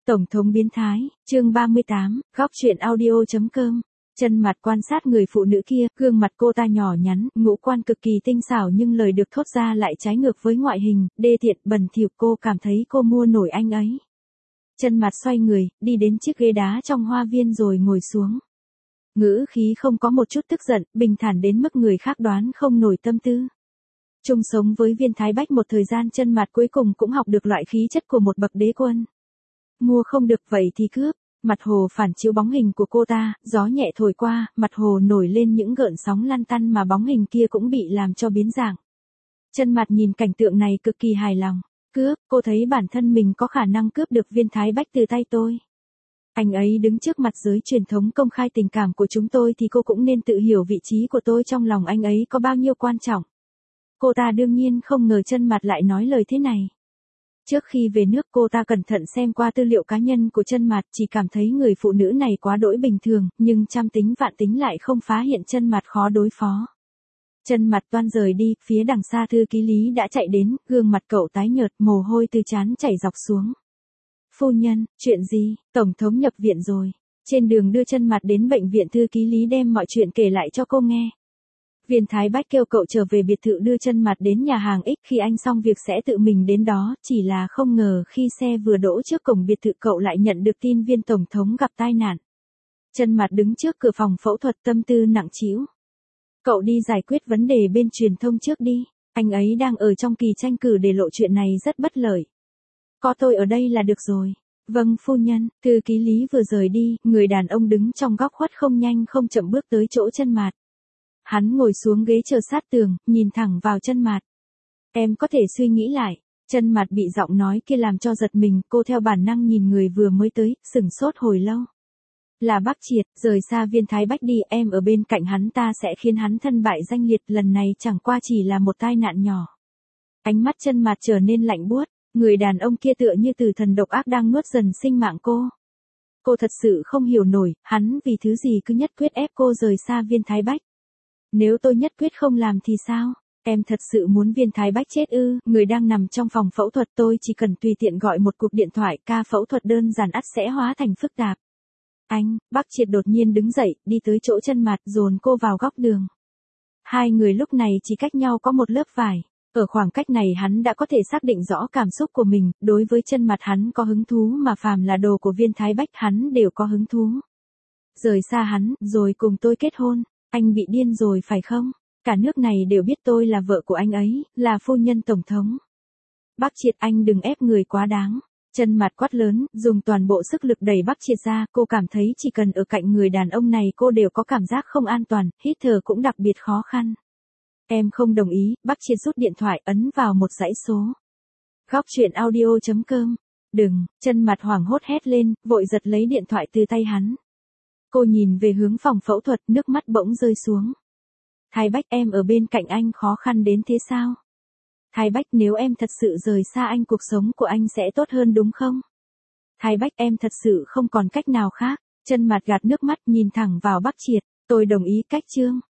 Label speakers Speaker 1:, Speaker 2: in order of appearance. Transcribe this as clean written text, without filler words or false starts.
Speaker 1: Tổng thống biến thái, chương 38, góc truyện audio.com. Chân Mặt quan sát người phụ nữ kia, gương mặt cô ta nhỏ nhắn, ngũ quan cực kỳ tinh xảo nhưng lời được thốt ra lại trái ngược với ngoại hình, đê tiện, bẩn thỉu. Cô cảm thấy cô mua nổi anh ấy. Chân Mặt xoay người, đi đến chiếc ghế đá trong hoa viên rồi ngồi xuống. Ngữ khí không có một chút tức giận, bình thản đến mức người khác đoán không nổi tâm tư. Chung sống với Viên Thái Bách một thời gian, Chân Mặt cuối cùng cũng học được loại khí chất của một bậc đế quân. Mua không được vậy thì cướp. Mặt hồ phản chiếu bóng hình của cô ta, gió nhẹ thổi qua, mặt hồ nổi lên những gợn sóng lăn tăn mà bóng hình kia cũng bị làm cho biến dạng. Chân Mặt nhìn cảnh tượng này cực kỳ hài lòng. Cướp, cô thấy bản thân mình có khả năng cướp được Viên Thái Bách từ tay tôi. Anh ấy đứng trước mặt giới truyền thống công khai tình cảm của chúng tôi thì cô cũng nên tự hiểu vị trí của tôi trong lòng anh ấy có bao nhiêu quan trọng. Cô ta đương nhiên không ngờ Chân Mặt lại nói lời thế này. Trước khi về nước cô ta cẩn thận xem qua tư liệu cá nhân của Chân Mặt, chỉ cảm thấy người phụ nữ này quá đỗi bình thường, nhưng trăm tính vạn tính lại không phá hiện Chân Mặt khó đối phó. Chân Mặt toan rời đi, phía đằng xa thư ký Lý đã chạy đến, gương mặt cậu tái nhợt, mồ hôi từ trán chảy dọc xuống. Phu nhân, chuyện gì? Tổng thống nhập viện rồi. Trên đường đưa Chân Mặt đến bệnh viện, thư ký Lý đem mọi chuyện kể lại cho cô nghe. Viên Thái Bách kêu cậu trở về biệt thự đưa Chân Mặt đến nhà hàng X, khi anh xong việc sẽ tự mình đến đó, chỉ là không ngờ khi xe vừa đỗ trước cổng biệt thự cậu lại nhận được tin Viên tổng thống gặp tai nạn. Chân Mặt đứng trước cửa phòng phẫu thuật, tâm tư nặng trĩu. Cậu đi giải quyết vấn đề bên truyền thông trước đi, anh ấy đang ở trong kỳ tranh cử để lộ chuyện này rất bất lợi. Có tôi ở đây là được rồi. Vâng phu nhân. Thư ký Lý vừa rời đi, người đàn ông đứng trong góc khuất không nhanh không chậm bước tới chỗ Chân Mặt. Hắn ngồi xuống ghế chờ sát tường, nhìn thẳng vào Chân Mặt. Em có thể suy nghĩ lại. Chân Mặt bị giọng nói kia làm cho giật mình, cô theo bản năng nhìn người vừa mới tới, sửng sốt hồi lâu. Là Bác Triệt. Rời xa Viên Thái Bách đi, em ở bên cạnh hắn ta sẽ khiến hắn thân bại danh liệt, lần này chẳng qua chỉ là một tai nạn nhỏ. Ánh mắt Chân Mặt trở nên lạnh buốt, người đàn ông kia tựa như tử thần độc ác đang nuốt dần sinh mạng cô. Cô thật sự không hiểu nổi, hắn vì thứ gì cứ nhất quyết ép cô rời xa Viên Thái Bách. Nếu tôi nhất quyết không làm thì sao? Em thật sự muốn Viên Thái Bách chết ư? Người đang nằm trong phòng phẫu thuật, tôi chỉ cần tùy tiện gọi một cuộc điện thoại, ca phẫu thuật đơn giản ắt sẽ hóa thành phức tạp. Anh, Bác Triệt đột nhiên đứng dậy, đi tới chỗ Chân Mặt, dồn cô vào góc đường. Hai người lúc này chỉ cách nhau có một lớp vải. Ở khoảng cách này hắn đã có thể xác định rõ cảm xúc của mình, đối với Chân Mặt hắn có hứng thú, mà phàm là đồ của Viên Thái Bách hắn đều có hứng thú. Rời xa hắn, rồi cùng tôi kết hôn. Anh bị điên rồi phải không? Cả nước này đều biết tôi là vợ của anh ấy, là phu nhân tổng thống. Bác Triệt, anh đừng ép người quá đáng. Chân Mặt quát lớn, dùng toàn bộ sức lực đẩy Bác Triệt ra, cô cảm thấy chỉ cần ở cạnh người đàn ông này cô đều có cảm giác không an toàn, hít thở cũng đặc biệt khó khăn. Em không đồng ý. Bác Triệt rút điện thoại, ấn vào một dãy số. Góc truyện audio.com. Đừng. Chân Mặt hoảng hốt hét lên, vội giật lấy điện thoại từ tay hắn. Cô nhìn về hướng phòng phẫu thuật, nước mắt bỗng rơi xuống. Thái Bách, em ở bên cạnh anh khó khăn đến thế sao? Thái Bách, nếu em thật sự rời xa anh, cuộc sống của anh sẽ tốt hơn đúng không? Thái Bách, em thật sự không còn cách nào khác. Chân Mặt gạt nước mắt, nhìn thẳng vào Bác Triệt. Tôi đồng ý cách chương.